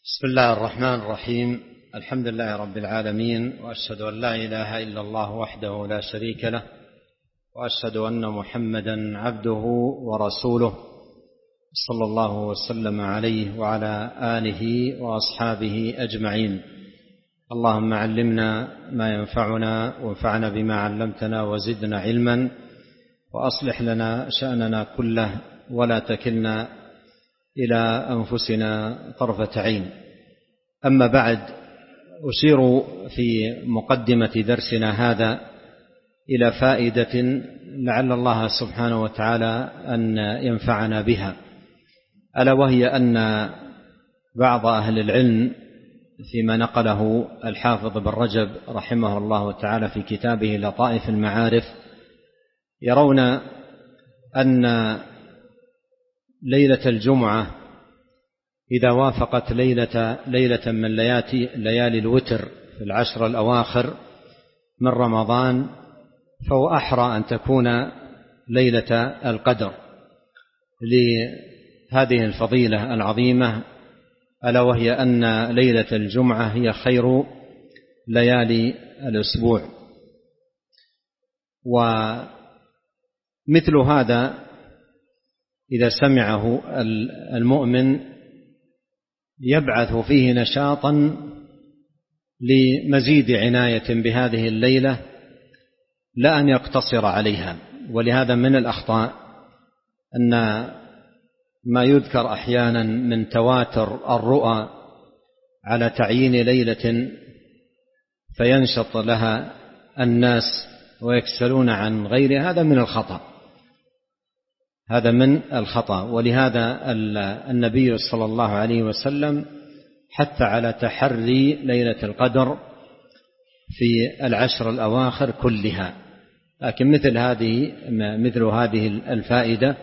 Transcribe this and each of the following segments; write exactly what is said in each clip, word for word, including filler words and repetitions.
بسم الله الرحمن الرحيم. الحمد لله رب العالمين، وأشهد أن لا إله إلا الله وحده لا شريك له، وأشهد أن محمدا عبده ورسوله صلى الله وسلم عليه وعلى آله وأصحابه أجمعين. اللهم علمنا ما ينفعنا وانفعنا بما علمتنا وزدنا علما، وأصلح لنا شأننا كله ولا تكلنا إلى أنفسنا طرفة عين. أما بعد، أشير في مقدمة درسنا هذا إلى فائدة لعل الله سبحانه وتعالى أن ينفعنا بها، ألا وهي أن بعض أهل العلم فيما نقله الحافظ بن رجب رحمه الله تعالى في كتابه لطائف المعارف يرون أن ليلة الجمعة إذا وافقت ليلة, ليلة من ليالي الوتر في العشر الأواخر من رمضان فهو أحرى أن تكون ليلة القدر لهذه الفضيلة العظيمة، ألا وهي أن ليلة الجمعة هي خير ليالي الأسبوع. ومثل هذا إذا سمعه المؤمن يبعث فيه نشاطا لمزيد عناية بهذه الليلة لا أن يقتصر عليها. ولهذا من الأخطاء أن ما يذكر أحيانا من تواتر الرؤى على تعيين ليلة فينشط لها الناس ويكسلون عن غيرها، هذا من الخطأ هذا من الخطأ ولهذا النبي صلى الله عليه وسلم حث على تحري ليلة القدر في العشر الأواخر كلها. لكن مثل هذه مثل هذه الفائدة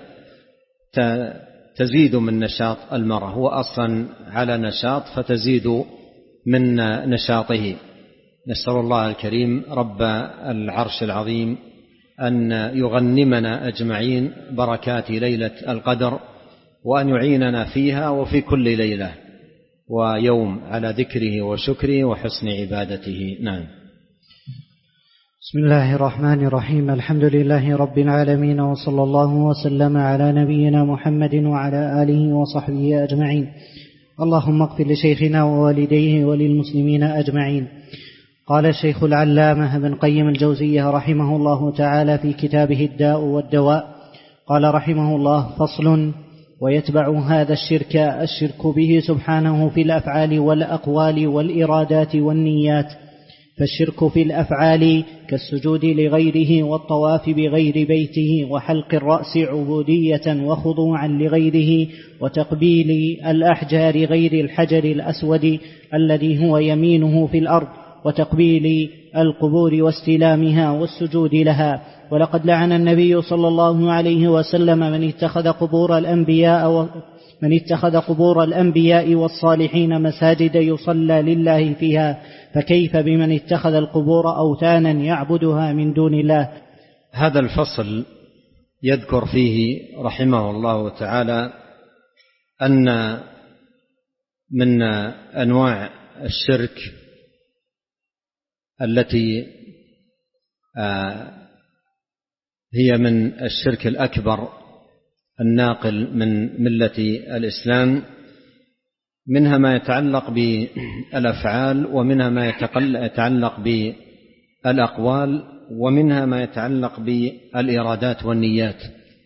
تزيد من نشاط المرء، هو أصلا على نشاط فتزيد من نشاطه. نسأل الله الكريم رب العرش العظيم أن يغنمنا أجمعين بركات ليلة القدر، وأن يعيننا فيها وفي كل ليلة ويوم على ذكره وشكره وحسن عبادته. نعم. بسم الله الرحمن الرحيم. الحمد لله رب العالمين، وصلى الله وسلم على نبينا محمد وعلى آله وصحبه أجمعين. اللهم اغفر لشيخنا ووالديه وللمسلمين أجمعين. قال الشيخ العلامة ابن قيم الجوزية رحمه الله تعالى في كتابه الداء والدواء، قال رحمه الله: فصل: ويتبع هذا الشرك الشرك به سبحانه في الأفعال والأقوال والإرادات والنيات. فالشرك في الأفعال كالسجود لغيره والطواف بغير بيته وحلق الرأس عبودية وخضوعا لغيره وتقبيل الأحجار غير الحجر الأسود الذي هو يمينه في الأرض وتقبيل القبور واستلامها والسجود لها. ولقد لعن النبي صلى الله عليه وسلم من اتخذ قبور الأنبياء من اتخذ قبور الأنبياء والصالحين مساجد يصلى لله فيها، فكيف بمن اتخذ القبور أوثانا يعبدها من دون الله. هذا الفصل يذكر فيه رحمه الله تعالى أن من أنواع الشرك التي هي من الشرك الأكبر الناقل من ملة الإسلام، منها ما يتعلق بالأفعال، ومنها ما يتعلق بالأقوال، ومنها ما يتعلق بالإرادات والنيات،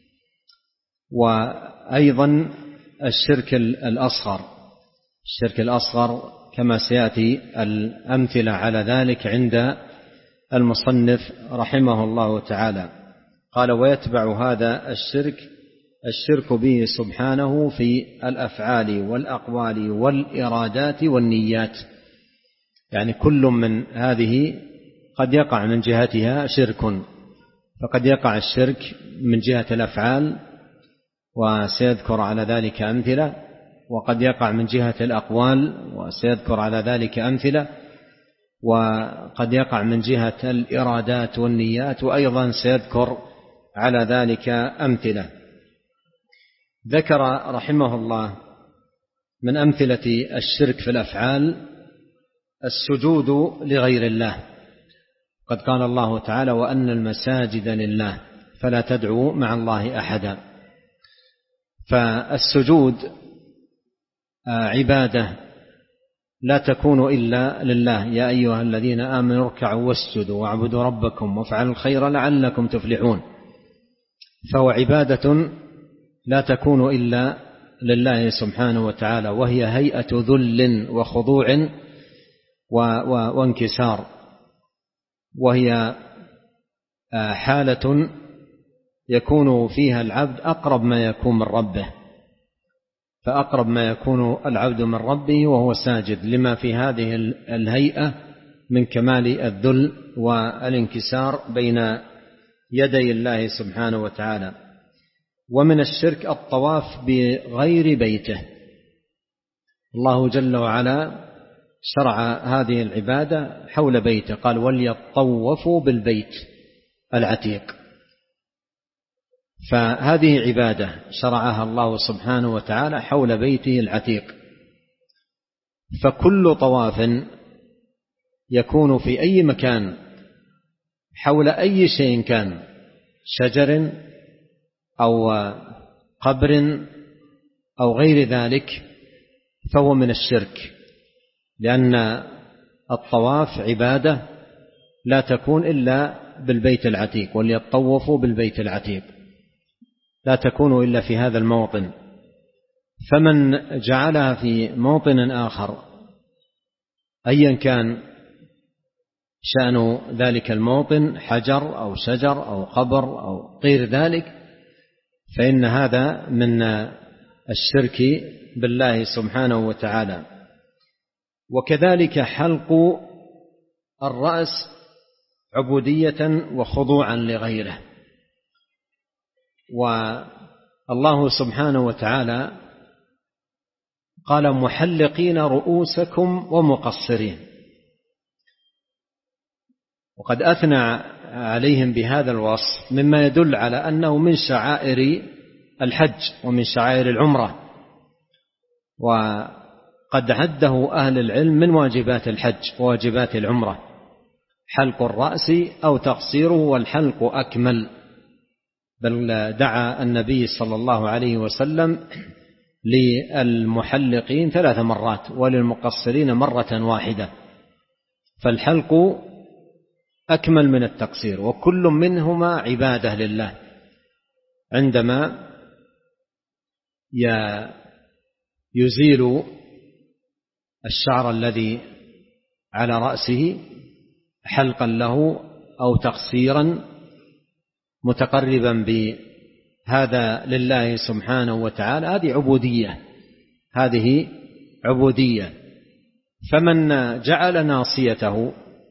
وأيضا الشرك الأصغر. الشرك الأصغر كما سيأتي الأمثلة على ذلك عند المصنف رحمه الله تعالى. قال: ويتبع هذا الشرك الشرك به سبحانه في الأفعال والأقوال والإرادات والنيات. يعني كل من هذه قد يقع من جهتها شرك، فقد يقع الشرك من جهة الأفعال وسيذكر على ذلك أمثلة، وقد يقع من جهة الأقوال وسيذكر على ذلك أمثلة، وقد يقع من جهة الإرادات والنيات وأيضا سيذكر على ذلك أمثلة. ذكر رحمه الله من أمثلة الشرك في الأفعال السجود لغير الله. قد قال الله تعالى: وأن المساجد لله فلا تدعوا مع الله أحدا. فالسجود عبادة لا تكون إلا لله: يا أيها الذين آمنوا اركعوا واسجدوا واعبدوا ربكم وافعلوا الخير لعلكم تفلحون. فهو عبادة لا تكون إلا لله سبحانه وتعالى، وهي هيئة ذل وخضوع وانكسار، وهي حالة يكون فيها العبد أقرب ما يكون من ربه، فأقرب ما يكون العبد من ربه وهو ساجد، لما في هذه الهيئة من كمال الذل والانكسار بين يدي الله سبحانه وتعالى. ومن الشرك الطواف بغير بيته. الله جل وعلا شرع هذه العبادة حول بيته، قال: وليطوفوا بالبيت العتيق. فهذه عبادة شرعها الله سبحانه وتعالى حول بيته العتيق. فكل طواف يكون في أي مكان حول أي شيء كان، شجر أو قبر أو غير ذلك، فهو من الشرك، لأن الطواف عبادة لا تكون إلا بالبيت العتيق. وليطوفوا بالبيت العتيق، لا تكون إلا في هذا الموطن. فمن جعلها في موطن آخر أيا كان شأن ذلك الموطن، حجر أو شجر أو قبر أو غير ذلك، فإن هذا من الشرك بالله سبحانه وتعالى. وكذلك حلق الرأس عبودية وخضوعا لغيره. والله سبحانه وتعالى قال: محلقين رؤوسكم ومقصرين. وقد أثنى عليهم بهذا الوصف، مما يدل على أنه من شعائر الحج ومن شعائر العمرة، وقد عده أهل العلم من واجبات الحج وواجبات العمرة حلق الرأس أو تقصيره، والحلق أكمل. بل دعا النبي صلى الله عليه وسلم للمحلقين ثلاث مرات وللمقصرين مرة واحدة. فالحلق أكمل من التقصير، وكل منهما عبادة لله. عندما يزيل الشعر الذي على رأسه حلقا له أو تقصيرا متقربا بهذا لله سبحانه وتعالى، هذه عبودية، هذه عبودية. فمن جعل ناصيته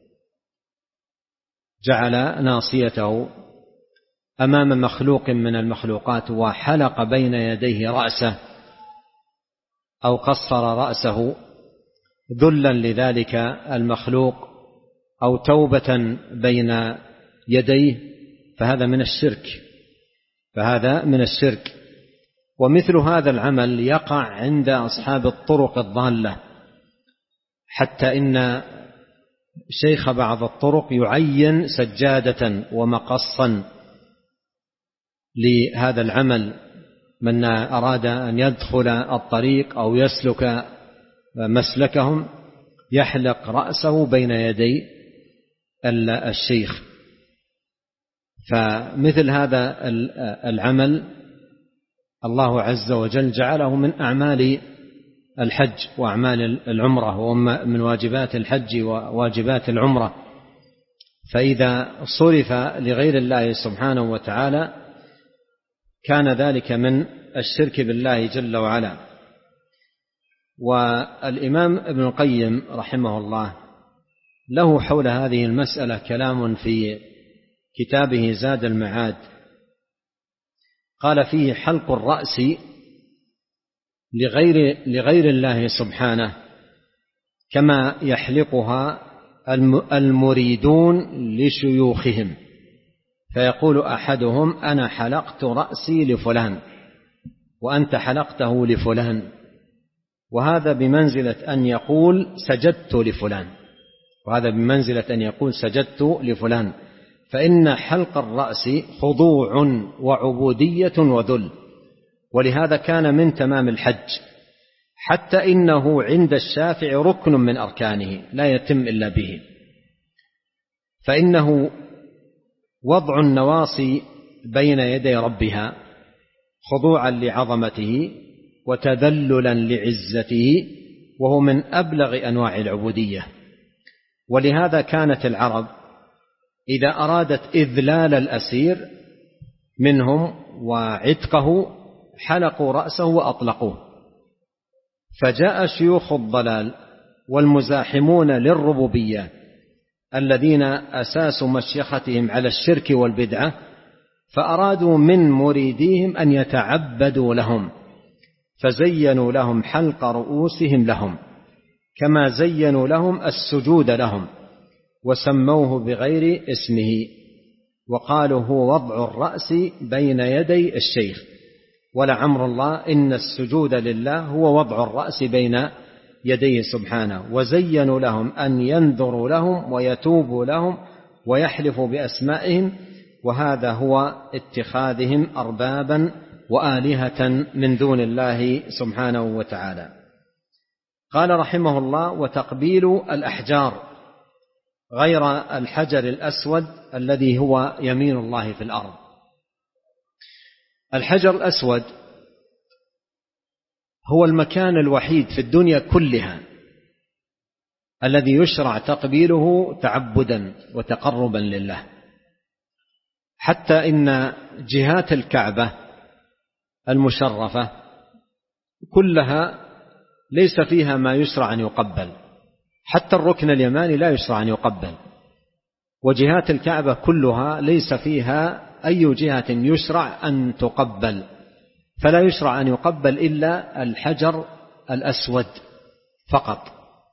جعل ناصيته أمام مخلوق من المخلوقات وحلق بين يديه رأسه أو قصر رأسه ذلا لذلك المخلوق أو توبة بين يديه، فهذا من الشرك فهذا من الشرك. ومثل هذا العمل يقع عند أصحاب الطرق الضالة، حتى إن شيخ بعض الطرق يعين سجادة ومقصا لهذا العمل. من أراد أن يدخل الطريق أو يسلك مسلكهم يحلق رأسه بين يدي الشيخ. فمثل هذا العمل الله عز وجل جعله من أعمال الحج وأعمال العمرة، ومن واجبات الحج وواجبات العمرة. فإذا صرف لغير الله سبحانه وتعالى كان ذلك من الشرك بالله جل وعلا. والإمام ابن القيم رحمه الله له حول هذه المسألة كلام في كتابه زاد المعاد، قال فيه: حلق الرأس لغير, لغير الله سبحانه كما يحلقها المريدون لشيوخهم، فيقول أحدهم: أنا حلقت رأسي لفلان وأنت حلقته لفلان، وهذا بمنزلة أن يقول سجدت لفلان، وهذا بمنزلة أن يقول سجدت لفلان، فإن حلق الرأس خضوع وعبودية وذل، ولهذا كان من تمام الحج، حتى إنه عند الشافعي ركن من أركانه لا يتم إلا به، فإنه وضع النواصي بين يدي ربها خضوعا لعظمته وتذللا لعزته، وهو من أبلغ أنواع العبودية. ولهذا كانت العرب إذا أرادت إذلال الأسير منهم وعتقه حلقوا رأسه وأطلقوه. فجاء شيوخ الضلال والمزاحمون للربوبية الذين أساسوا مشيختهم على الشرك والبدعة، فأرادوا من مريديهم أن يتعبدوا لهم، فزينوا لهم حلق رؤوسهم لهم كما زينوا لهم السجود لهم، وسموه بغير اسمه، وقالوا هو وضع الرأس بين يدي الشيخ، ولعمر الله إن السجود لله هو وضع الرأس بين يديه سبحانه. وزينوا لهم أن ينذروا لهم ويتوبوا لهم ويحلفوا بأسمائهم، وهذا هو اتخاذهم أربابا وآلهة من دون الله سبحانه وتعالى. قال رحمه الله: وتقبيل الأحجار غير الحجر الأسود الذي هو يمين الله في الأرض. الحجر الأسود هو المكان الوحيد في الدنيا كلها الذي يشرع تقبيله تعبدا وتقربا لله، حتى إن جهات الكعبة المشرفة كلها ليس فيها ما يشرع أن يقبل، حتى الركن اليماني لا يشرع أن يقبل، وجهات الكعبة كلها ليس فيها أي جهة يشرع أن تقبل، فلا يشرع أن يقبل إلا الحجر الأسود فقط.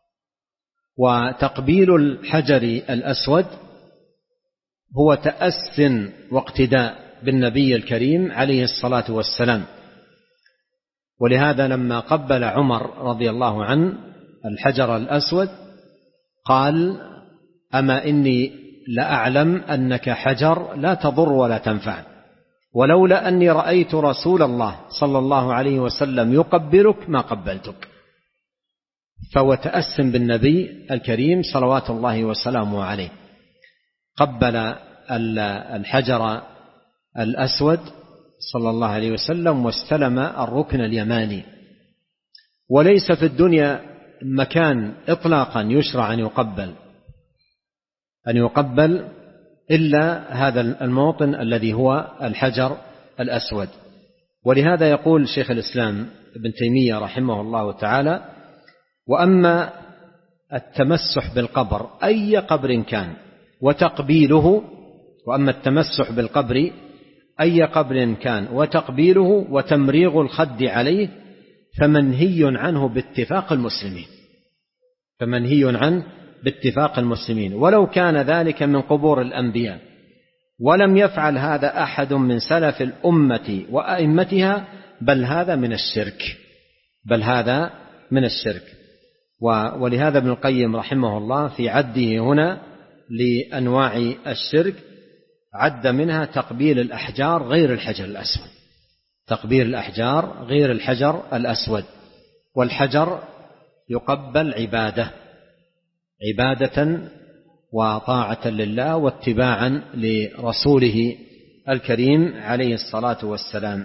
وتقبيل الحجر الأسود هو تأس واقتداء بالنبي الكريم عليه الصلاة والسلام، ولهذا لما قبل عمر رضي الله عنه الحجر الأسود قال: أما إني لأعلم أنك حجر لا تضر ولا تنفع، ولولا أني رأيت رسول الله صلى الله عليه وسلم يقبلك ما قبلتك. فهو تأس بالنبي الكريم صلوات الله وسلامه عليه، قبل الحجر الأسود صلى الله عليه وسلم واستلم الركن اليماني. وليس في الدنيا مكان إطلاقا يشرع أن يقبل أن يقبل إلا هذا الموطن الذي هو الحجر الأسود. ولهذا يقول شيخ الإسلام ابن تيمية رحمه الله تعالى: وأما التمسح بالقبر أي قبر كان وتقبيله، وأما التمسح بالقبر أي قبر كان وتقبيله وتمريغ الخد عليه فمنهي عنه باتفاق المسلمين، فمنهي عنه باتفاق المسلمين، ولو كان ذلك من قبور الأنبياء، ولم يفعل هذا أحد من سلف الأمة وأئمتها، بل هذا من الشرك، بل هذا من الشرك. ولهذا ابن القيم رحمه الله في عده هنا لأنواع الشرك عد منها تقبيل الأحجار غير الحجر الأسود، تقبيل الأحجار غير الحجر الأسود. والحجر يقبل عبادة عبادة وطاعة لله واتباعا لرسوله الكريم عليه الصلاة والسلام.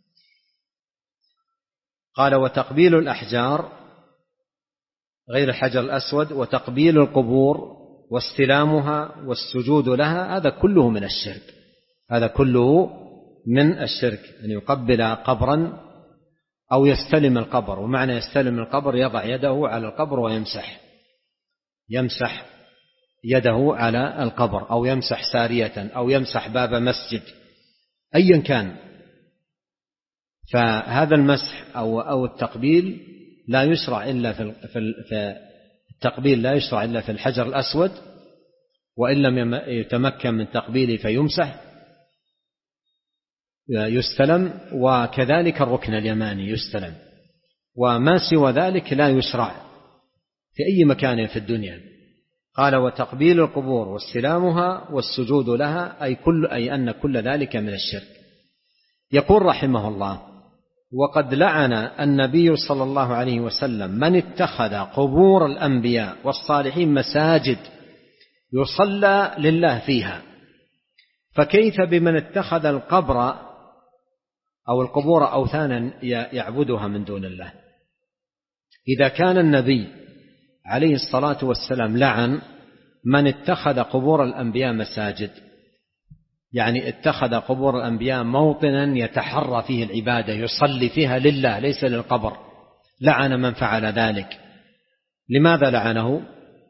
قال: وتقبيل الأحجار غير الحجر الأسود وتقبيل القبور واستلامها والسجود لها، هذا كله من الشرك، هذا كله من الشرك. أن يقبل قبرا أو يستلم القبر، ومعنى يستلم القبر يضع يده على القبر ويمسح يمسح يده على القبر، أو يمسح سارية، أو يمسح باب مسجد، أيا كان. فهذا المسح أو أو التقبيل لا يشرع إلا في في التقبيل لا يشرع إلا في الحجر الأسود، وإن لم يتمكن من تقبيله فيمسح يستلم، وكذلك الركن اليماني يستلم. وما سوى ذلك لا يشرع في أي مكان في الدنيا. قال وتقبيل القبور واستلامها والسجود لها أي, كل أي أن كل ذلك من الشرك. يقول رحمه الله وقد لعن النبي صلى الله عليه وسلم من اتخذ قبور الأنبياء والصالحين مساجد يصلى لله فيها، فكيف بمن اتخذ القبر أو القبور أوثانا يعبدها من دون الله؟ إذا كان النبي عليه الصلاة والسلام لعن من اتخذ قبور الأنبياء مساجد، يعني اتخذ قبور الأنبياء موطنا يتحرى فيه العبادة يصلي فيها لله ليس للقبر، لعن من فعل ذلك. لماذا لعنه؟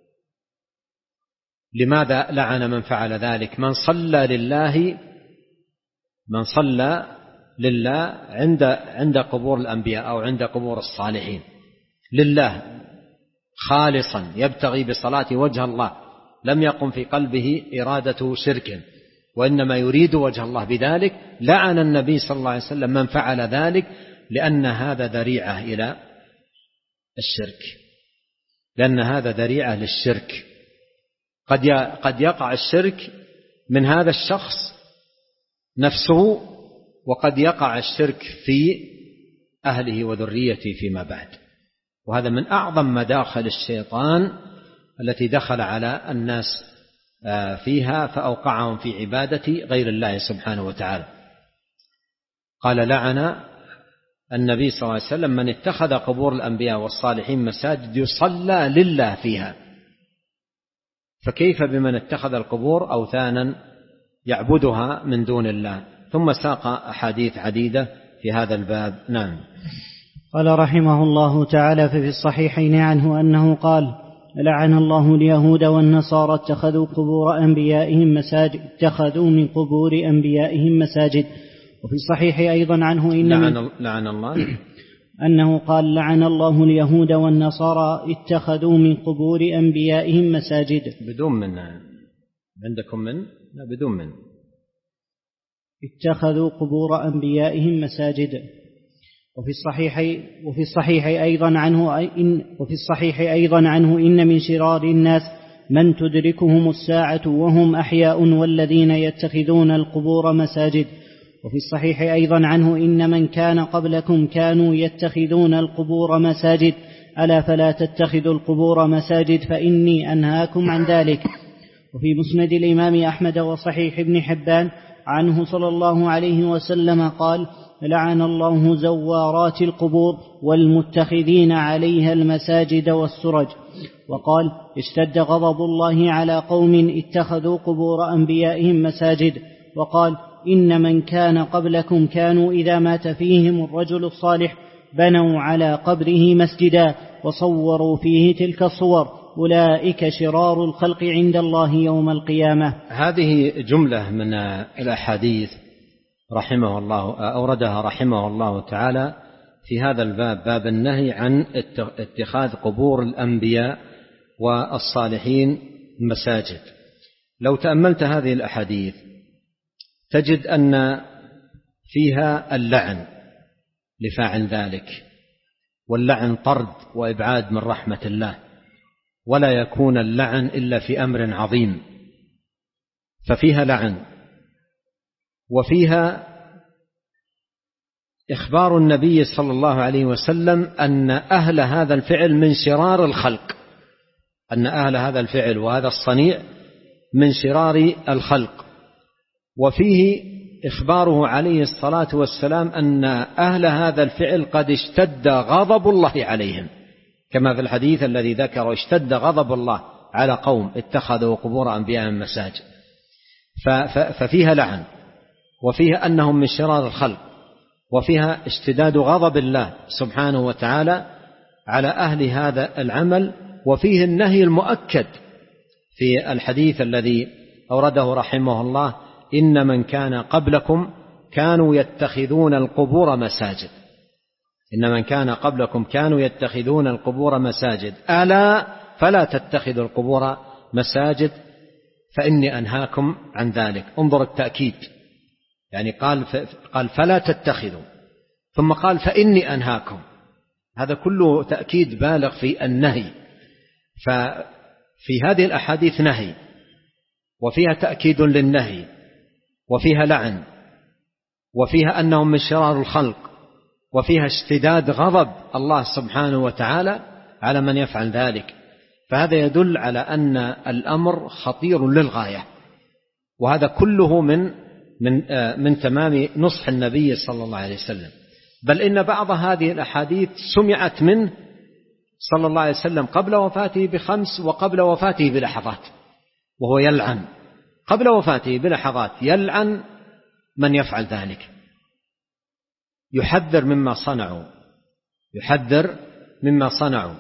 لماذا لعن من فعل ذلك؟ من صلى لله من صلى لله عند عند قبور الأنبياء أو عند قبور الصالحين لله خالصا يبتغي بصلاة وجه الله، لم يقم في قلبه إرادة شرك وإنما يريد وجه الله بذلك، لعن النبي صلى الله عليه وسلم من فعل ذلك، لأن هذا ذريعة إلى الشرك، لأن هذا ذريعة للشرك. قد قد يقع الشرك من هذا الشخص نفسه، وقد يقع الشرك في أهله وذريته فيما بعد، وهذا من أعظم مداخل الشيطان التي دخل على الناس فيها فأوقعهم في عبادة غير الله سبحانه وتعالى. قال لعن النبي صلى الله عليه وسلم من اتخذ قبور الأنبياء والصالحين مساجد يصلى لله فيها، فكيف بمن اتخذ القبور أوثانا يعبدها من دون الله. ثم ساق أحاديث عديدة في هذا الباب. نعم. قال رحمه الله تعالى ففي الصحيحين عنه أنه قال لعن الله اليهود والنصارى اتخذوا قبور أنبيائهم مساجد اتخذوا من قبور أنبيائهم مساجد. وفي الصحيح أيضا عنه إن لعن, لعن الله أنه قال لعن الله اليهود والنصارى اتخذوا من قبور أنبيائهم مساجد بدون من عندكم من لا بدون من اتخذوا قبور أنبيائهم مساجد. وفي الصحيح وفي الصحيح أيضا عنه إن وفي الصحيح أيضا عنه إن من شرار الناس من تدركهم الساعة وهم أحياء والذين يتخذون القبور مساجد. وفي الصحيح أيضا عنه إن من كان قبلكم كانوا يتخذون القبور مساجد ألا فلا تتخذوا القبور مساجد فإني أنهاكم عن ذلك. وفي مسند الإمام أحمد وصحيح ابن حبان عنه صلى الله عليه وسلم قال لعن الله زوارات القبور والمتخذين عليها المساجد والسرج. وقال اشتد غضب الله على قوم اتخذوا قبور أنبيائهم مساجد. وقال إن من كان قبلكم كانوا إذا مات فيهم الرجل الصالح بنوا على قبره مسجدا وصوروا فيه تلك الصور أولئك شرار الخلق عند الله يوم القيامة. هذه جملة من الأحاديث رحمه الله أوردها رحمه الله تعالى في هذا الباب، باب النهي عن اتخاذ قبور الأنبياء والصالحين مساجد. لو تأملت هذه الأحاديث تجد أن فيها اللعن لفاعل ذلك، واللعن طرد وإبعاد من رحمة الله، ولا يكون اللعن إلا في أمر عظيم، ففيها لعن، وفيها إخبار النبي صلى الله عليه وسلم أن أهل هذا الفعل من شرار الخلق، أن أهل هذا الفعل وهذا الصنيع من شرار الخلق. وفيه إخباره عليه الصلاة والسلام أن أهل هذا الفعل قد اشتد غضب الله عليهم، كما في الحديث الذي ذكر اشتد غضب الله على قوم اتخذوا قبور أنبيائهم مساجد. ففيها لعن، وفيها أنهم من شرار الخلق، وفيها اشتداد غضب الله سبحانه وتعالى على أهل هذا العمل. وفيه النهي المؤكد في الحديث الذي أورده رحمه الله إن من كان قبلكم كانوا يتخذون القبور مساجد، إن من كان قبلكم كانوا يتخذون القبور مساجد ألا فلا تتخذوا القبور مساجد فإني أنهاكم عن ذلك. انظر التأكيد، يعني قال قال فلا تتخذوا، ثم قال فإني أنهاكم، هذا كله تأكيد بالغ في النهي. ففي هذه الأحاديث نهي، وفيها تأكيد للنهي، وفيها لعن، وفيها أنهم من شرار الخلق، وفيها اشتداد غضب الله سبحانه وتعالى على من يفعل ذلك. فهذا يدل على أن الأمر خطير للغاية، وهذا كله من من من تمام نصح النبي صلى الله عليه وسلم. بل إن بعض هذه الأحاديث سمعت منه صلى الله عليه وسلم قبل وفاته بخمس وقبل وفاته بلحظات، وهو يلعن قبل وفاته بلحظات، يلعن من يفعل ذلك، يحذر مما صنعوا يحذر مما صنعوا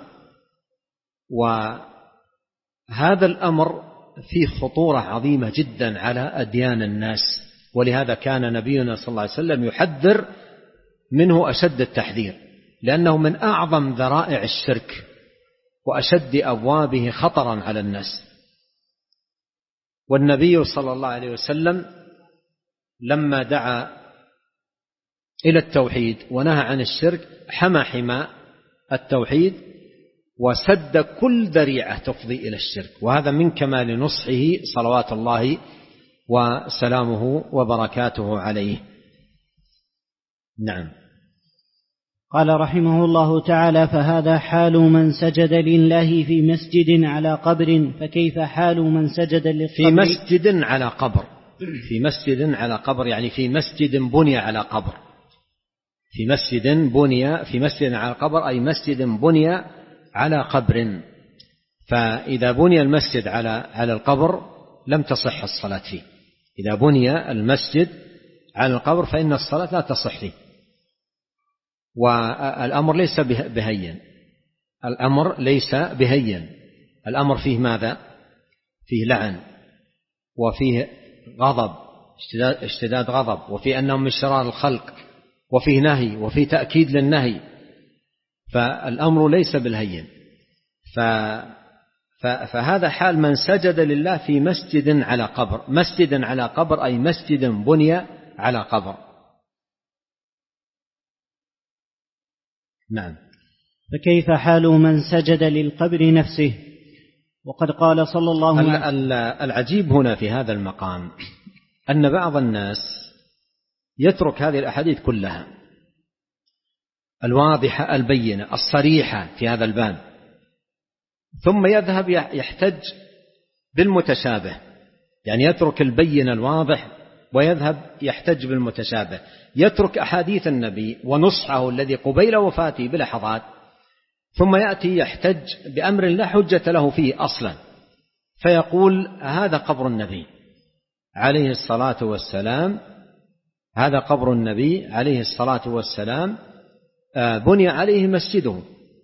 وهذا الأمر فيه خطورة عظيمة جدا على أديان الناس، ولهذا كان نبينا صلى الله عليه وسلم يحذر منه أشد التحذير، لأنه من أعظم ذرائع الشرك وأشد أبوابه خطرا على الناس. والنبي صلى الله عليه وسلم لما دعا إلى التوحيد ونهى عن الشرك حمى حمى التوحيد وسد كل ذريعة تفضي إلى الشرك، وهذا من كمال نصحه صلوات الله وسلامه وبركاته عليه. نعم. قال رحمه الله تعالى: فهذا حال من سجد لله في مسجد على قبر، فكيف حال من سجد للقبر في مسجد على قبر في مسجد على قبر يعني في مسجد بني على قبر في مسجد بني في مسجد على قبر أي مسجد بني على قبر. فإذا بني المسجد على على القبر لم تصح الصلاة فيه. إذا بني المسجد على القبر فإن الصلاة لا تصح فيه. والأمر ليس بهين الأمر ليس بهين الأمر فيه ماذا؟ فيه لعن، وفيه غضب، اشتداد غضب، وفيه أنهم من شرار الخلق، وفيه نهي، وفيه تأكيد للنهي. فالأمر ليس بالهين. فهذا حال من سجد لله في مسجد على قبر. مسجد على قبر أي مسجد بني على قبر. نعم. فكيف حال من سجد للقبر نفسه؟ وقد قال صلى الله عليه وسلم. العجيب هنا في هذا المقام أن بعض الناس يترك هذه الأحاديث كلها الواضحة البينة الصريحة في هذا الباب، ثم يذهب يحتج بالمتشابه، يعني يترك البين الواضح ويذهب يحتج بالمتشابه، يترك أحاديث النبي ونصحه الذي قبيل وفاته بلحظات، ثم يأتي يحتج بأمر لا حجة له فيه أصلا، فيقول هذا قبر النبي عليه الصلاة والسلام هذا قبر النبي عليه الصلاة والسلام بني عليه مسجده.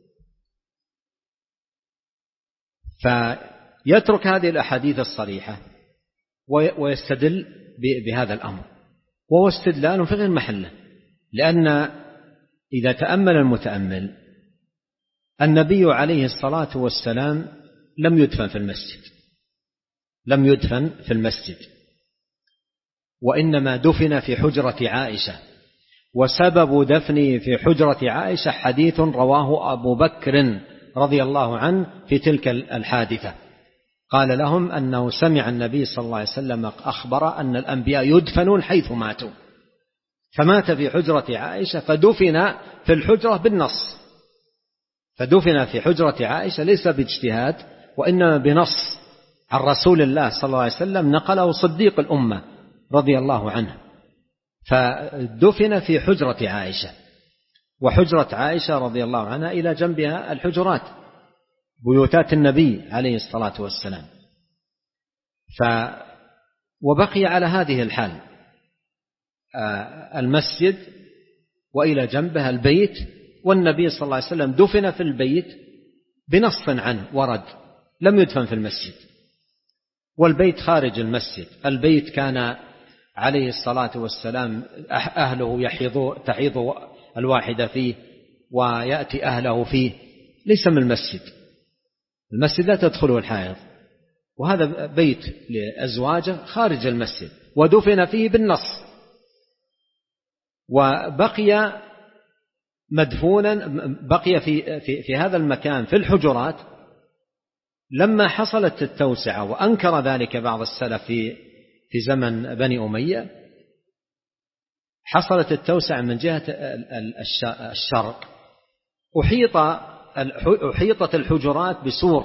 فيترك هذه الأحاديث الصريحة ويستدل بهذا الأمر، وهو استدلال في غير محله، لأن إذا تأمل المتأمل النبي عليه الصلاة والسلام لم يدفن في المسجد لم يدفن في المسجد وإنما دفن في حجرة عائشة. وسبب دفنه في حجرة عائشة حديث رواه أبو بكر رضي الله عنه في تلك الحادثة، قال لهم أنه سمع النبي صلى الله عليه وسلم أخبر أن الأنبياء يدفنون حيث ماتوا، فمات في حجرة عائشة فدفن في الحجرة بالنص، فدفن في حجرة عائشة ليس باجتهاد وإنما بنص عن رسول الله صلى الله عليه وسلم نقله صديق الأمة رضي الله عنه، فدفن في حجرة عائشة. وحجرة عائشة رضي الله عنها إلى جنبها الحجرات بيوتات النبي عليه الصلاة والسلام. ف وبقي على هذه الحال المسجد وإلى جنبها البيت، والنبي صلى الله عليه وسلم دفن في البيت بنص عنه ورد، لم يدفن في المسجد، والبيت خارج المسجد. البيت كان عليه الصلاة والسلام أهله يحيض تحيض الواحدة فيه ويأتي أهله فيه، ليس من المسجد. المسجد لا تدخله الحائض، وهذا بيت لأزواجه خارج المسجد ودفن فيه بالنص. وبقي مدفونا بقي في, في, في هذا المكان في الحجرات. لما حصلت التوسعة وأنكر ذلك بعض السلف في, في زمن بني أمية، حصلت التوسعة من جهة الشرق، أحيط أحيطت الحجرات بسور،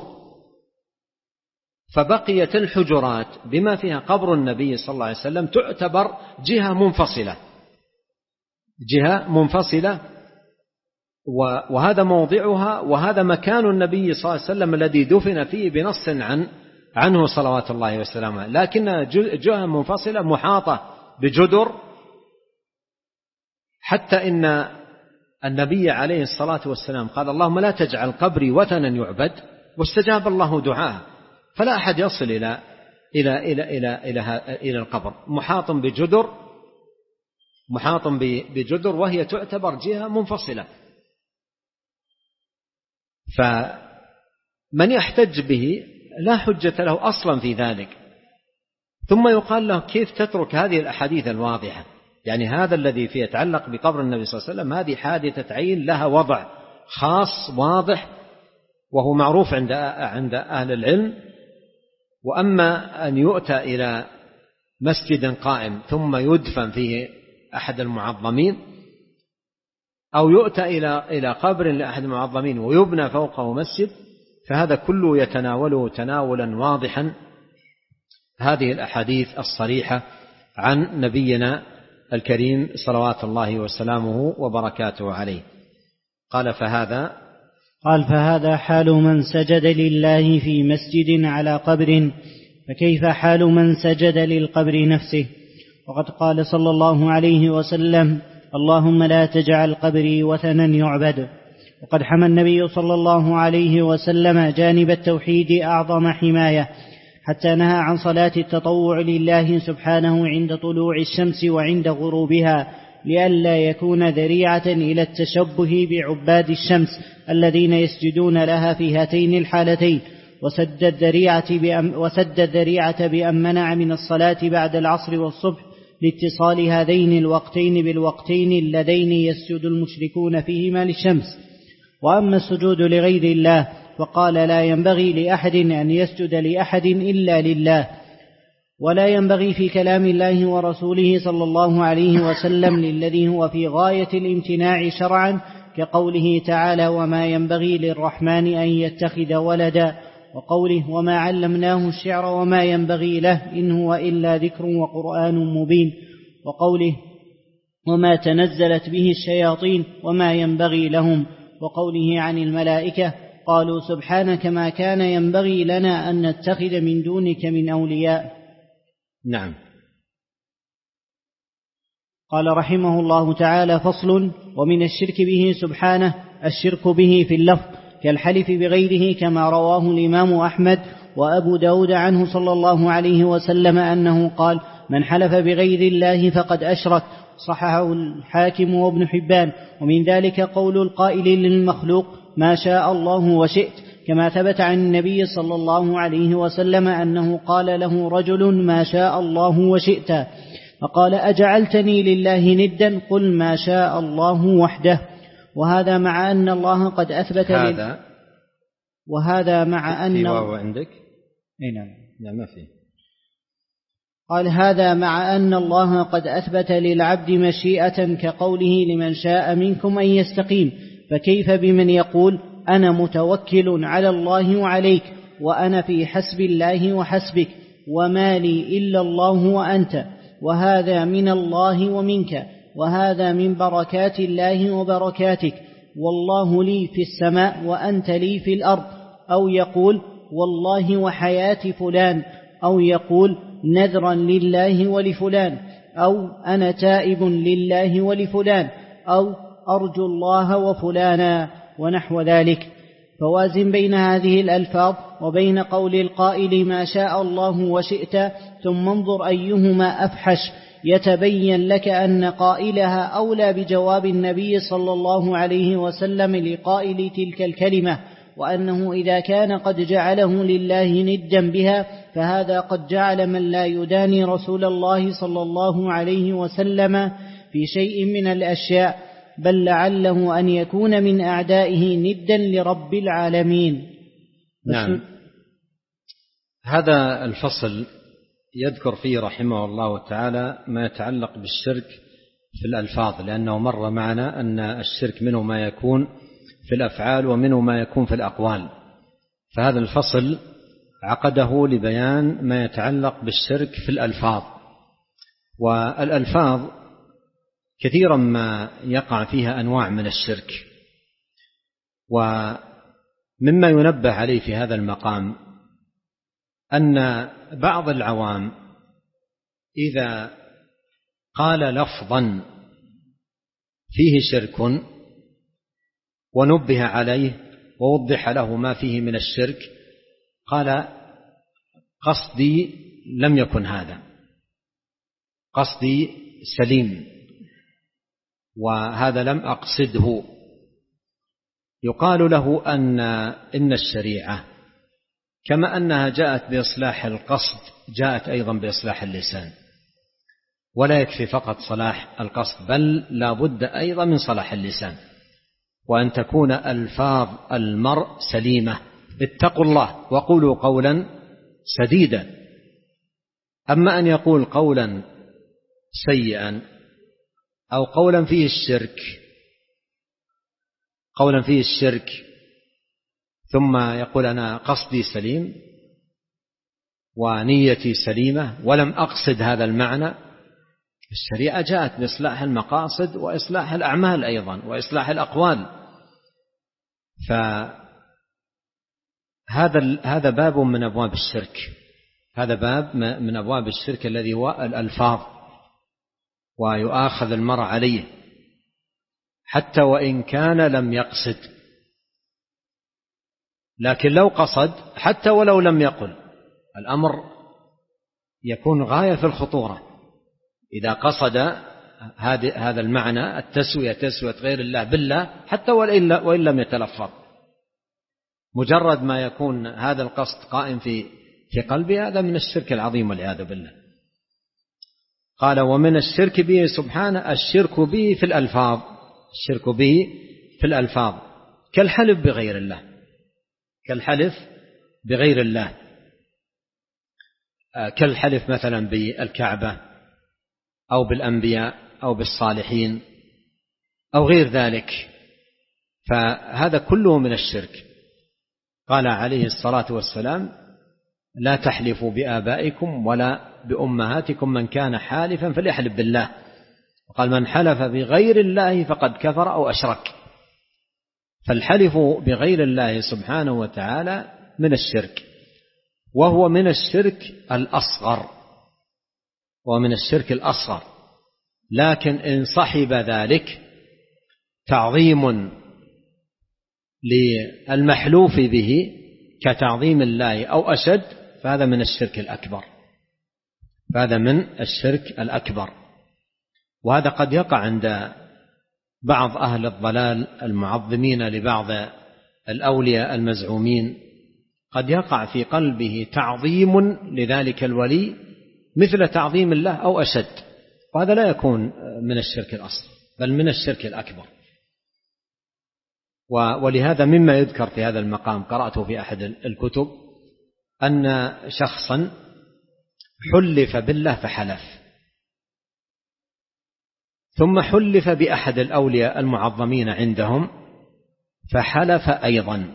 فبقيت الحجرات بما فيها قبر النبي صلى الله عليه وسلم تعتبر جهة منفصلة جهة منفصلة وهذا موضعها، وهذا مكان النبي صلى الله عليه وسلم الذي دفن فيه بنص عن عنه صلوات الله وسلامه، لكن جهة منفصلة محاطة بجدر، حتى إن النبي عليه الصلاة والسلام قال: اللهم لا تجعل قبري وثنا يعبد، واستجاب الله دعاءه، فلا أحد يصل إلى إلى إلى إلى إلى, إلى القبر، محاط بجدر محاط بجدر وهي تعتبر جهة منفصلة. فمن يحتج به لا حجة له أصلا في ذلك. ثم يقال له: كيف تترك هذه الأحاديث الواضحة؟ يعني هذا الذي فيه يتعلق بقبر النبي صلى الله عليه وسلم هذه حادثة عين لها وضع خاص واضح وهو معروف عند عند أهل العلم. وأما أن يؤتى إلى مسجد قائم ثم يدفن فيه أحد المعظمين، أو يؤتى إلى إلى قبر لأحد المعظمين ويبنى فوقه مسجد، فهذا كله يتناوله تناولا واضحا هذه الأحاديث الصريحة عن نبينا الكريم صلوات الله وسلامه وبركاته عليه. قال: فهذا قال فهذا حال من سجد لله في مسجد على قبر، فكيف حال من سجد للقبر نفسه؟ وقد قال صلى الله عليه وسلم: اللهم لا تجعل قبري وثنا يعبد. وقد حمى النبي صلى الله عليه وسلم جانب التوحيد أعظم حماية، حتى نهى عن صلاة التطوع لله سبحانه عند طلوع الشمس وعند غروبها، لئلا يكون ذريعة إلى التشبه بعباد الشمس الذين يسجدون لها في هاتين الحالتين، وسد الذريعة بأم, وسد الذريعة بأن منع من الصلاة بعد العصر والصبح لاتصال هذين الوقتين بالوقتين اللذين يسجد المشركون فيهما للشمس. وأما السجود لغير الله فقال: لا ينبغي لأحد أن يسجد لأحد إلا لله. ولا ينبغي في كلام الله ورسوله صلى الله عليه وسلم للذي هو في غاية الامتناع شرعا، كقوله تعالى: وما ينبغي للرحمن أن يتخذ ولدا، وقوله: وما علمناه الشعر وما ينبغي له إن هو إلا ذكر وقرآن مبين، وقوله: وما تنزلت به الشياطين وما ينبغي لهم، وقوله عن الملائكة: قالوا سبحانك ما كان ينبغي لنا أن نتخذ من دونك من أولياء. نعم. قال رحمه الله تعالى: فصل. ومن الشرك به سبحانه الشرك به في اللفظ كالحلف بغيره، كما رواه الإمام أحمد وأبو داود عنه صلى الله عليه وسلم أنه قال: من حلف بغير الله فقد أشرك، صححه الحاكم وابن حبان. ومن ذلك قول القائل للمخلوق: ما شاء الله وشئت، كما ثبت عن النبي صلى الله عليه وسلم أنه قال له رجل: ما شاء الله وشئت، فقال: أجعلتني لله ندا؟ قل ما شاء الله وحده. وهذا مع أن الله قد أثبت هذا لل... وهذا مع أن في واو عندك؟ أي نعم. لا ما في. قال: هذا مع أن الله قد أثبت للعبد مشيئة، كقوله: لمن شاء منكم أن يستقيم. فكيف بمن يقول: أنا متوكل على الله وعليك، وأنا في حسب الله وحسبك، وما لي إلا الله وأنت، وهذا من الله ومنك، وهذا من بركات الله وبركاتك، والله لي في السماء وأنت لي في الأرض. أو يقول: والله وحياة فلان، أو يقول: نذرا لله ولفلان، أو أنا تائب لله ولفلان، أو أرجو الله وفلانا، ونحو ذلك. فوازن بين هذه الألفاظ وبين قول القائل: ما شاء الله وشئت، ثم انظر أيهما أفحش، يتبين لك أن قائلها أولى بجواب النبي صلى الله عليه وسلم لقائل تلك الكلمة، وأنه إذا كان قد جعله لله ندا بها، فهذا قد جعل من لا يداني رسول الله صلى الله عليه وسلم في شيء من الأشياء بل لعله أن يكون من أعدائه ندا لرب العالمين. نعم. هذا الفصل يذكر فيه رحمه الله تعالى ما يتعلق بالشرك في الألفاظ، لأنه مر معنا أن الشرك منه ما يكون في الأفعال ومنه ما يكون في الأقوال، فهذا الفصل عقده لبيان ما يتعلق بالشرك في الألفاظ. والألفاظ كثيرا ما يقع فيها أنواع من الشرك، ومما ينبه عليه في هذا المقام أن بعض العوام إذا قال لفظا فيه شرك ونبه عليه ووضح له ما فيه من الشرك قال قصدي لم يكن هذا، قصدي سليم وهذا لم أقصده. يقال له أن إن الشريعة كما أنها جاءت بإصلاح القصد جاءت أيضا بإصلاح اللسان، ولا يكفي فقط صلاح القصد بل لا بد أيضا من صلاح اللسان، وأن تكون ألفاظ المرء سليمة. اتقوا الله وقولوا قولا سديدا. أما أن يقول قولا سيئا أو قولا فيه الشرك قولا فيه الشرك ثم يقول أنا قصدي سليم ونيتي سليمة ولم أقصد هذا المعنى. الشريعة جاءت بإصلاح المقاصد وإصلاح الأعمال أيضا وإصلاح الأقوال، فهذا هذا باب من أبواب الشرك، هذا باب من أبواب الشرك الذي هو الألفاظ، ويؤاخذ المرء عليه حتى وإن كان لم يقصد. لكن لو قصد حتى ولو لم يقل الأمر يكون غاية في الخطورة. إذا قصد هذا المعنى التسوية تسوية غير الله بالله حتى وإن لم يتلفظ، مجرد ما يكون هذا القصد قائم في في قلبه هذا من الشرك العظيم والعياذ بالله. قال ومن الشرك به سبحانه الشرك به في الألفاظ، الشرك به في الألفاظ كالحلف بغير الله، كالحلف بغير الله، كالحلف مثلا بالكعبة أو بالأنبياء أو بالصالحين أو غير ذلك، فهذا كله من الشرك. قال عليه الصلاة والسلام لا تحلفوا بآبائكم ولا بأمهاتكم من كان حالفا فليحلف بالله، وقال من حلف بغير الله فقد كفر أو أشرك. فالحلف بغير الله سبحانه وتعالى من الشرك، وهو من الشرك الأصغر، ومن الشرك الأصغر، لكن إن صحب ذلك تعظيم للمحلوف به كتعظيم الله أو أشد فهذا من الشرك الأكبر، فهذا من الشرك الأكبر. وهذا قد يقع عند بعض أهل الضلال المعظمين لبعض الأولياء المزعومين، قد يقع في قلبه تعظيم لذلك الولي مثل تعظيم الله أو أشد، وهذا لا يكون من الشرك الأصغر بل من الشرك الأكبر. ولهذا مما يذكر في هذا المقام قرأته في أحد الكتب أن شخصا حلف بالله فحلف، ثم حلف بأحد الأولياء المعظمين عندهم فحلف أيضا،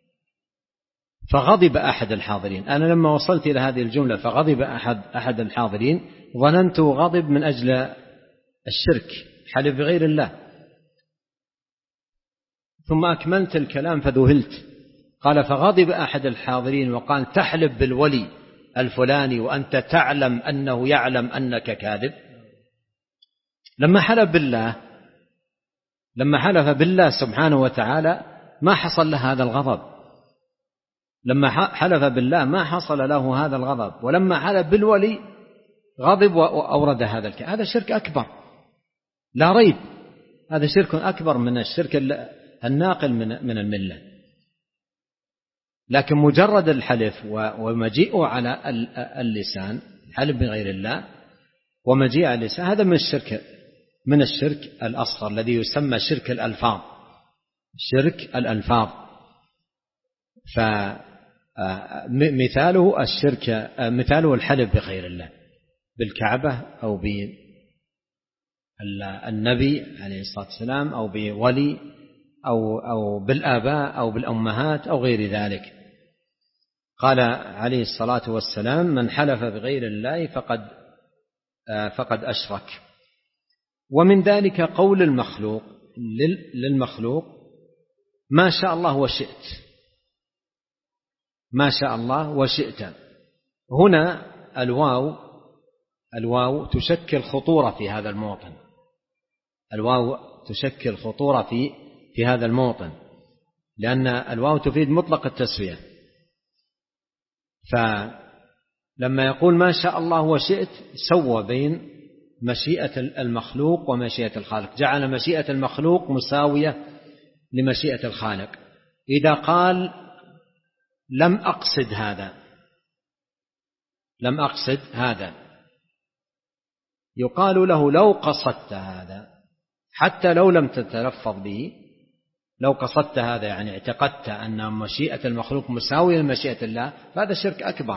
فغضب أحد الحاضرين. أنا لما وصلت إلى هذه الجملة فغضب أحد أحد الحاضرين ظننت غضب من أجل الشرك، حلف بغير الله، ثم أكملت الكلام فذهلت. قال فغضب أحد الحاضرين وقال تحلف بالولي الفلاني وأنت تعلم أنه يعلم أنك كاذب. لما حلف بالله لما حلف بالله سبحانه وتعالى ما حصل له هذا الغضب، لما حلف بالله ما حصل له هذا الغضب، ولما حلف بالولي غضب وأورد هذا الكلام. هذا شرك أكبر لا ريب، هذا شرك أكبر من الشرك الناقل من الملة. لكن مجرد الحلف ومجيئه على اللسان، حلف بغير الله ومجيء على اللسان، هذا من الشرك من الشرك الأصغر الذي يسمى شرك الألفاظ، شرك الألفاظ. فمثاله الشرك مثاله الحلف بغير الله، بالكعبة أو بالنبي عليه الصلاة والسلام أو بولي أو أو بالآباء أو بالأمهات أو غير ذلك. قال عليه الصلاة والسلام: من حلف بغير الله فقد فقد أشرك. ومن ذلك قول المخلوق للمخلوق: ما شاء الله وشئت، ما شاء الله وشئت. هنا الواو الواو تشكل خطورة في هذا الموطن، الواو تشكل خطورة في في هذا الموطن، لأن الواو تفيد مطلق التسوية. فلما يقول ما شاء الله وشئت سوى بين مشيئة المخلوق ومشيئة الخالق، جعل مشيئة المخلوق مساوية لمشيئة الخالق. إذا قال لم أقصد هذا، لم أقصد هذا، يقال له لو قصدت هذا، حتى لو لم تتلفظ به، لو قصدت هذا يعني اعتقدت أن مشيئة المخلوق مساوية لمشيئة الله، فهذا شرك أكبر.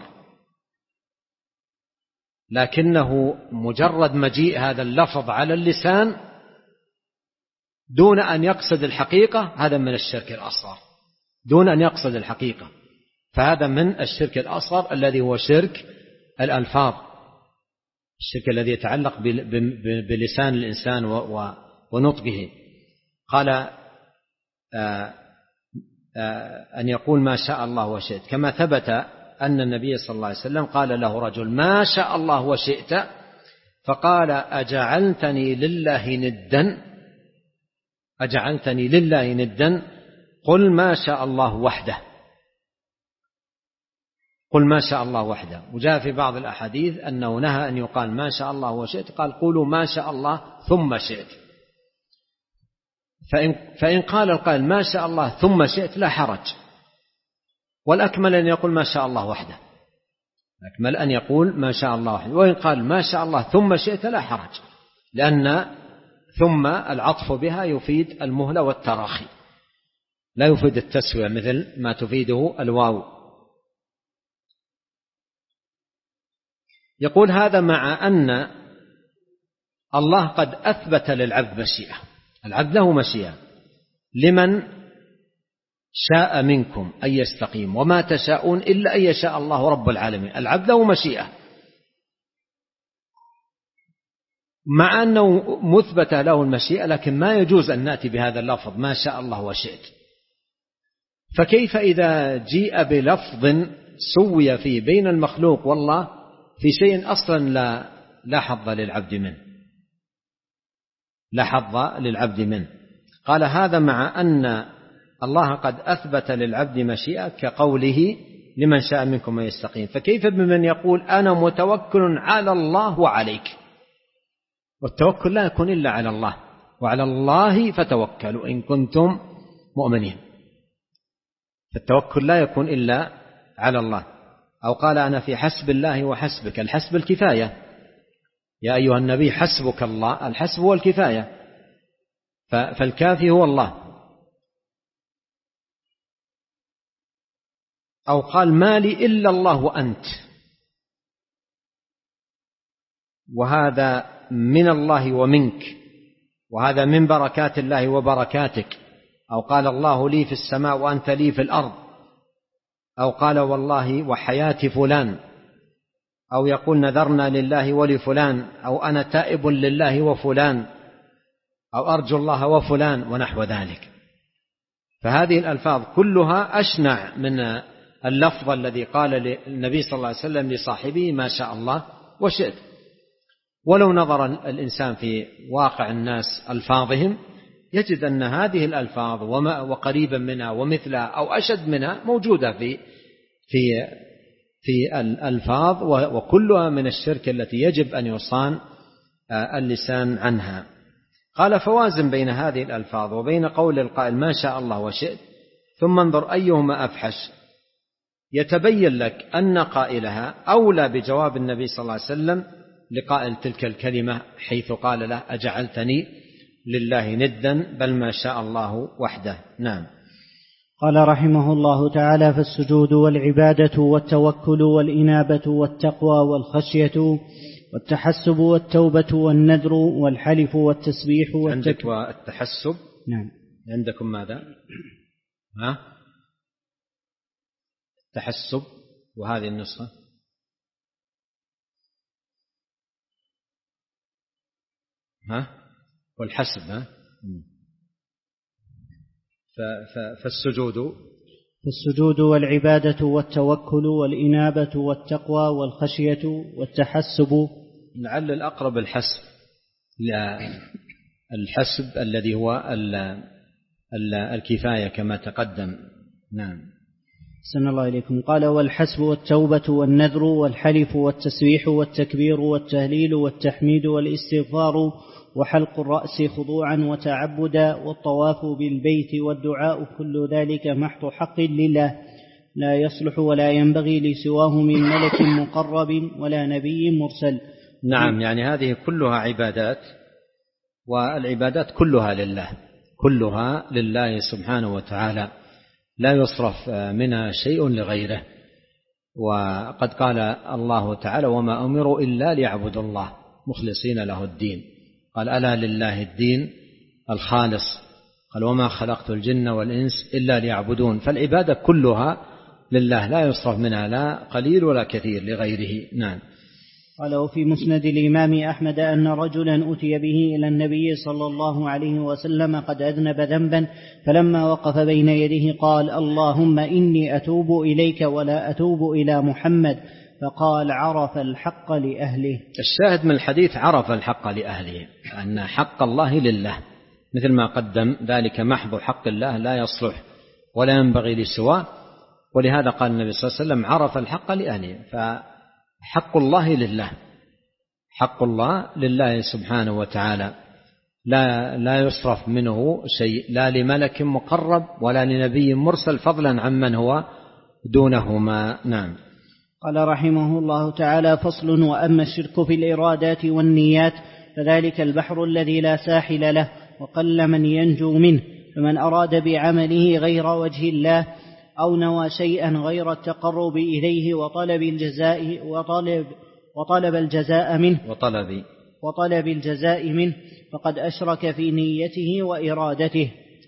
لكنه مجرد مجيء هذا اللفظ على اللسان دون أن يقصد الحقيقة، هذا من الشرك الأصغر، دون أن يقصد الحقيقة، فهذا من الشرك الأصغر الذي هو شرك الألفاظ، الشرك الذي يتعلق بلسان الإنسان ونطقه. قال آآ آآ أن يقول ما شاء الله وشئت، كما ثبت أن النبي صلى الله عليه وسلم قال له رجل: ما شاء الله وشئت، فقال: أجعلتني لله ندا، أجعلتني لله ندا، قل ما شاء الله وحده، قل ما شاء الله وحده. وجاء في بعض الأحاديث أنه نهى أن يقال ما شاء الله وشئت، قال: قولوا ما شاء الله ثم شئت. فإن, فإن قال القائل ما شاء الله ثم شئت لا حرج، والأكمل أن يقول ما شاء الله وحده، الأكمل أن يقول ما شاء الله وحده. وإن قال ما شاء الله ثم شئت لا حرج، لأن ثم العطف بها يفيد المهلة والتراخي، لا يفيد التسوية مثل ما تفيده الواو. يقول هذا مع أن الله قد أثبت للعبد مشيئة، العبد له مشيئة: لمن شاء منكم أن يستقيم وما تشاءون إلا أن يشاء الله رب العالمين. العبد له مشيئة، مع أنه مثبت له المشيئة، لكن ما يجوز أن نأتي بهذا اللفظ ما شاء الله وشئت. فكيف إذا جيء بلفظ سوي فيه بين المخلوق والله في شيء أصلا لا لا حظ للعبد منه، لا حظ للعبد منه. قال هذا مع أن الله قد أثبت للعبد مشيئة كقوله: لمن شاء منكم أن يستقيم. فكيف بمن يقول أنا متوكل على الله وعليك؟ والتوكل لا يكون إلا على الله، وعلى الله فتوكلوا إن كنتم مؤمنين، فالتوكل لا يكون إلا على الله. أو قال أنا في حسب الله وحسبك، الحسب الكفاية، يا أيها النبي حسبك الله، الحسب هو الكفاية، فالكافي هو الله. أو قال ما لي إلا الله وأنت، وهذا من الله ومنك، وهذا من بركات الله وبركاتك. أو قال الله لي في السماء وأنت لي في الأرض. أو قال والله وحياة فلان. أو يقول نذرنا لله ولفلان، أو أنا تائب لله وفلان، أو أرجو الله وفلان، ونحو ذلك. فهذه الألفاظ كلها أشنع من اللفظ الذي قال النبي صلى الله عليه وسلم لصاحبه ما شاء الله وشئت. ولو نظر الإنسان في واقع الناس ألفاظهم يجد أن هذه الألفاظ وما وقريبا منها ومثلها أو أشد منها موجودة في في في الألفاظ، وكلها من الشرك التي يجب أن يصان اللسان عنها. قال فوازن بين هذه الألفاظ وبين قول القائل ما شاء الله وشئت، ثم انظر أيهما أفحش، يتبين لك أن قائلها أولى بجواب النبي صلى الله عليه وسلم لقائل تلك الكلمة حيث قال له أجعلتني لله ندا بل ما شاء الله وحده. نعم. قال رحمه الله تعالى: فالسجود والعبادة والتوكل والإنابة والتقوى والخشية والتحسب والتوبة والنذر والحلف والتسبيح عندك والتحسب. نعم. عندكم ماذا؟ ها؟ التحسب وهذه النسخة ها؟ والحسب. ها؟ فالسجود فالسجود والعبادة والتوكل والإنابة والتقوى والخشية والتحسب. لعل الأقرب الحسب، لا الحسب الذي هو الكفاية كما تقدم. نعم. سن الله إليكم. قال: والحسب والتوبة والنذر والحلف والتسبيح والتكبير والتهليل والتحميد والاستغفار وحلق الرأس خضوعا وتعبدا والطواف بالبيت والدعاء، كل ذلك محض حق لله لا يصلح ولا ينبغي لسواه من ملك مقرب ولا نبي مرسل. نعم، يعني هذه كلها عبادات، والعبادات كلها لله، كلها لله سبحانه وتعالى، لا يصرف منها شيء لغيره. وقد قال الله تعالى: وما أمروا إلا ليعبدوا الله مخلصين له الدين. قال: ألا لله الدين الخالص. قال: وما خلقت الجن والإنس إلا ليعبدون. فالعبادة كلها لله، لا يصرف منها لا قليل ولا كثير لغيره. نعم. قال: وفي مسند الإمام أحمد أن رجلا أتي به إلى النبي صلى الله عليه وسلم قد أذنب ذنبا، فلما وقف بين يديه قال: اللهم إني أتوب إليك ولا أتوب إلى محمد. فقال: عرف الحق لأهله. الشاهد من الحديث عرف الحق لأهله، أن حق الله لله مثل ما قدم، ذلك محض حق الله لا يصلح ولا ينبغي لسواه. ولهذا قال النبي صلى الله عليه وسلم: عرف الحق لأهله. فحق الله لله، حق الله لله سبحانه وتعالى، لا لا يصرف منه شيء، لا لملك مقرب ولا لنبي مرسل، فضلا عمن هو دونهما. نعم. قال رحمه الله تعالى: فصل: وأما الشرك في الإرادات والنيات فذلك البحر الذي لا ساحل له وقل من ينجو منه، فمن أراد بعمله غير وجه الله أو نوى شيئا غير التقرب إليه وطلب الجزاء وطلب وطلب الجزاء منه وطلب وطلب الجزاء منه فقد أشرك في نيته وإرادته.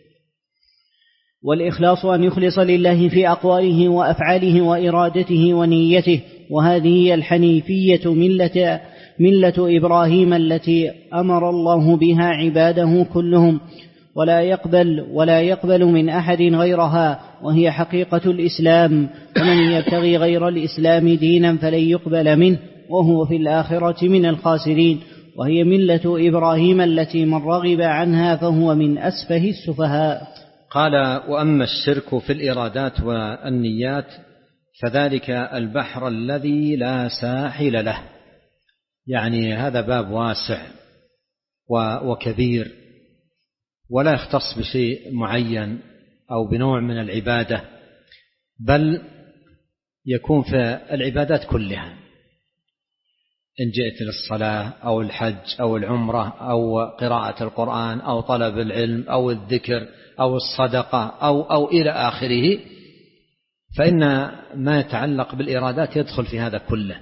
والإخلاص أن يخلص لله في أقواله وأفعاله وإرادته ونيته، وهذه هي الحنيفية ملة, ملة إبراهيم التي أمر الله بها عباده كلهم، ولا يقبل, ولا يقبل من أحد غيرها، وهي حقيقة الإسلام. ومن يبتغي غير الإسلام دينا فلن يقبل منه وهو في الآخرة من الخاسرين. وهي ملة إبراهيم التي من رغب عنها فهو من أسفه السفهاء. قال: وأما الشرك في الإرادات والنيات فذلك البحر الذي لا ساحل له، يعني هذا باب واسع وكبير، ولا يختص بشيء معين أو بنوع من العبادة، بل يكون في العبادات كلها، إن جئت للصلاة أو الحج أو العمرة أو قراءة القرآن أو طلب العلم أو الذكر أو الصدقة أو, أو إلى آخره، فإن ما يتعلق بالإرادات يدخل في هذا كله.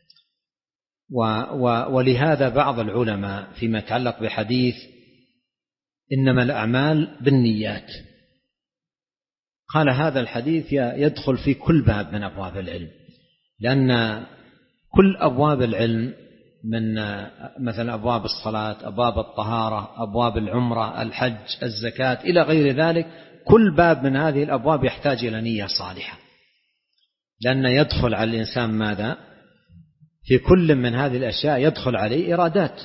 ولهذا بعض العلماء فيما يتعلق بحديث إنما الأعمال بالنيات قال هذا الحديث يدخل في كل باب من أبواب العلم، لأن كل أبواب العلم من مثلا أبواب الصلاة، أبواب الطهارة، أبواب العمرة، الحج، الزكاة إلى غير ذلك، كل باب من هذه الأبواب يحتاج إلى نية صالحة، لأن يدخل على الإنسان ماذا؟ في كل من هذه الأشياء يدخل عليه إرادات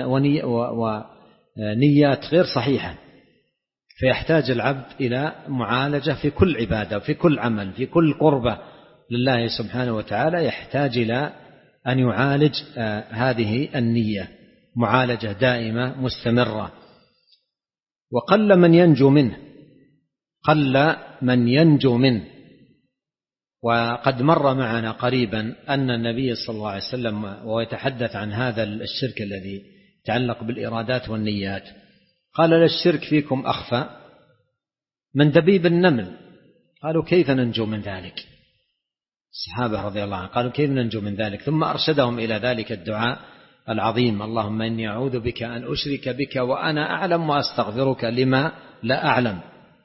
ونيات غير صحيحة، فيحتاج العبد إلى معالجة في كل عبادة، في كل عمل، في كل قربة لله سبحانه وتعالى، يحتاج إلى أن يعالج هذه النية معالجة دائمة مستمرة. وقل من ينجو منه، قل من ينجو منه، وقد مر معنا قريبا أن النبي صلى الله عليه وسلم وهو يتحدث عن هذا الشرك الذي يتعلق بالإرادات والنيات قال: للشرك فيكم أخفى من دبيب النمل. قالوا: كيف ننجو من ذلك؟ الصحابة رضي الله عنهم قالوا: كيف ننجو من ذلك؟ ثم أرشدهم إلى ذلك الدعاء العظيم: اللهم إني أعوذ بك أن أشرك بك وأنا أعلم وأستغفرك لما لا أعلم.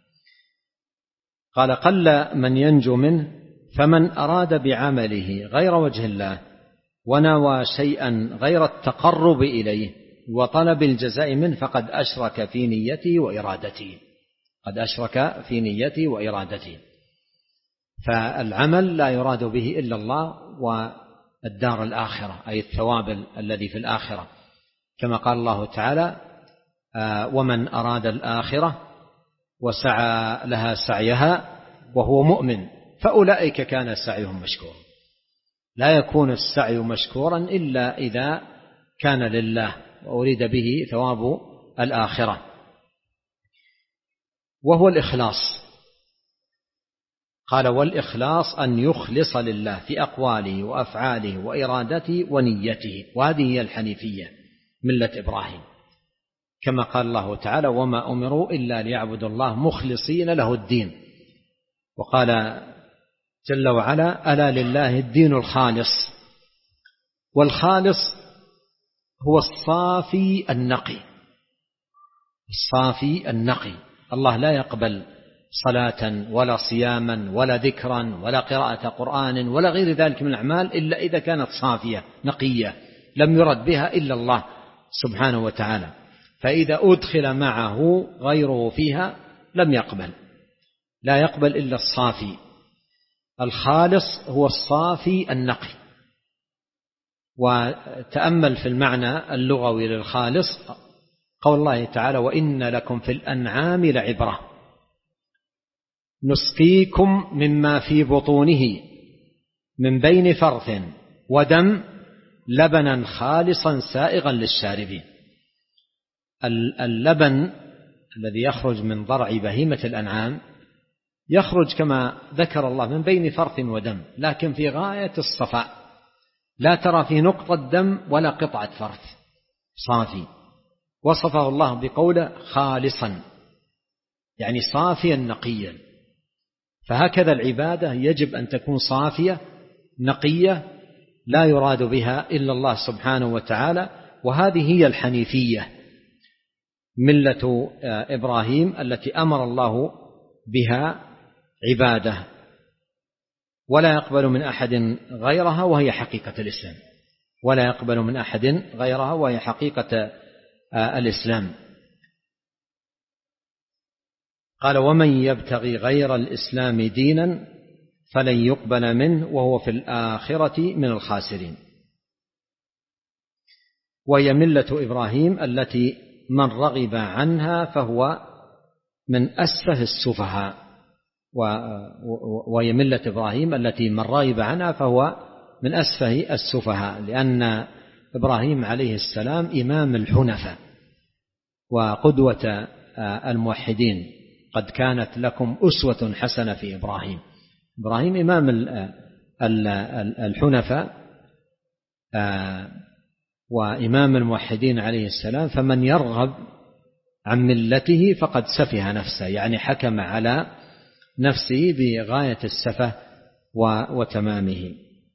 قال: قل من ينجو منه، فمن أراد بعمله غير وجه الله ونوى شيئا غير التقرب إليه وطلب الجزاء منه فقد أشرك في نيته وإرادته قد أشرك في نيته وإرادته. فالعمل لا يراد به إلا الله والدار الآخرة، أي الثواب الذي في الآخرة، كما قال الله تعالى: ومن أراد الآخرة وسعى لها سعيها وهو مؤمن فأولئك كان سعيهم مشكورا. لا يكون السعي مشكورا إلا إذا كان لله وأريد به ثواب الآخرة، وهو الإخلاص. قال: والإخلاص أن يخلص لله في أقواله وأفعاله وإرادته ونيته، وهذه هي الحنيفية ملة إبراهيم، كما قال الله تعالى: وما أمروا إلا ليعبدوا الله مخلصين له الدين. وقال جل وعلا: ألا لله الدين الخالص. والخالص هو الصافي النقي، الصافي النقي. الله لا يقبل صلاة ولا صياما ولا ذكرا ولا قراءة قرآن ولا غير ذلك من الأعمال إلا إذا كانت صافية نقية لم يرد بها إلا الله سبحانه وتعالى. فإذا أدخل معه غيره فيها لم يقبل، لا يقبل إلا الصافي. الخالص هو الصافي النقي. وتأمل في المعنى اللغوي للخالص قول الله تعالى: وإن لكم في الأنعام لعبرة نسقيكم مما في بطونه من بين فرث ودم لبنا خالصا سائغا للشاربين. اللبن الذي يخرج من ضرع بهيمة الأنعام يخرج كما ذكر الله من بين فرث ودم، لكن في غاية الصفاء، لا ترى فيه نقطة دم ولا قطعة فرث، صافي. وصفه الله بقوله خالصا، يعني صافيا نقيا. فهكذا العبادة يجب أن تكون صافية نقية لا يراد بها إلا الله سبحانه وتعالى. وهذه هي الحنيفية ملة إبراهيم التي أمر الله بها عباده، ولا يقبل من أحد غيرها وهي حقيقة الإسلام، ولا يقبل من أحد غيرها وهي حقيقة الإسلام. قال: ومن يبتغي غير الإسلام دينا فلن يقبل منه وهو في الآخرة من الخاسرين. وهي ملة إبراهيم التي من رغب عنها فهو من أسفه السفهاء، وهي ملة إبراهيم التي من رغب عنها فهو من أسفه السفهاء، لأن إبراهيم عليه السلام إمام الحنفاء وقدوة الموحدين. قد كانت لكم أسوة حسنة في إبراهيم. إبراهيم إمام الحنفاء وإمام الموحدين عليه السلام، فمن يرغب عن ملته فقد سفه نفسه، يعني حكم على نفسه بغاية السفه وتمامه.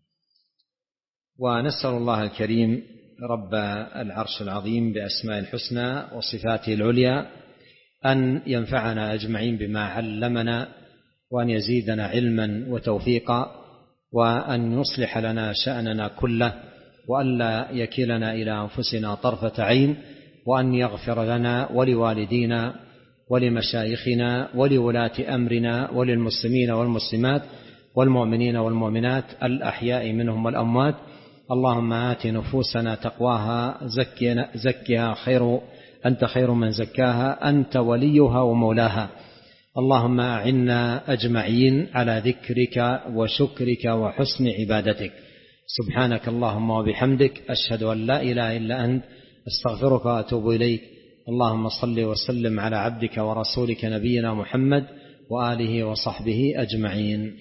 ونسأل الله الكريم رب العرش العظيم بأسماء الحسنى وصفاته العليا أن ينفعنا أجمعين بما علمنا، وأن يزيدنا علما وتوفيقا، وأن يصلح لنا شأننا كله، وأن لا يكلنا إلى أنفسنا طرفة عين، وأن يغفر لنا ولوالدينا ولمشايخنا ولولاة أمرنا وللمسلمين والمسلمات والمؤمنين والمؤمنات الأحياء منهم والأموات. اللهم آت نفوسنا تقواها زكها خير أنت خير من زكاها أنت وليها ومولاها. اللهم أعنا أجمعين على ذكرك وشكرك وحسن عبادتك. سبحانك اللهم وبحمدك، أشهد أن لا إله إلا أنت، أستغفرك وأتوب إليك. اللهم صل وسلم على عبدك ورسولك نبينا محمد وآله وصحبه أجمعين.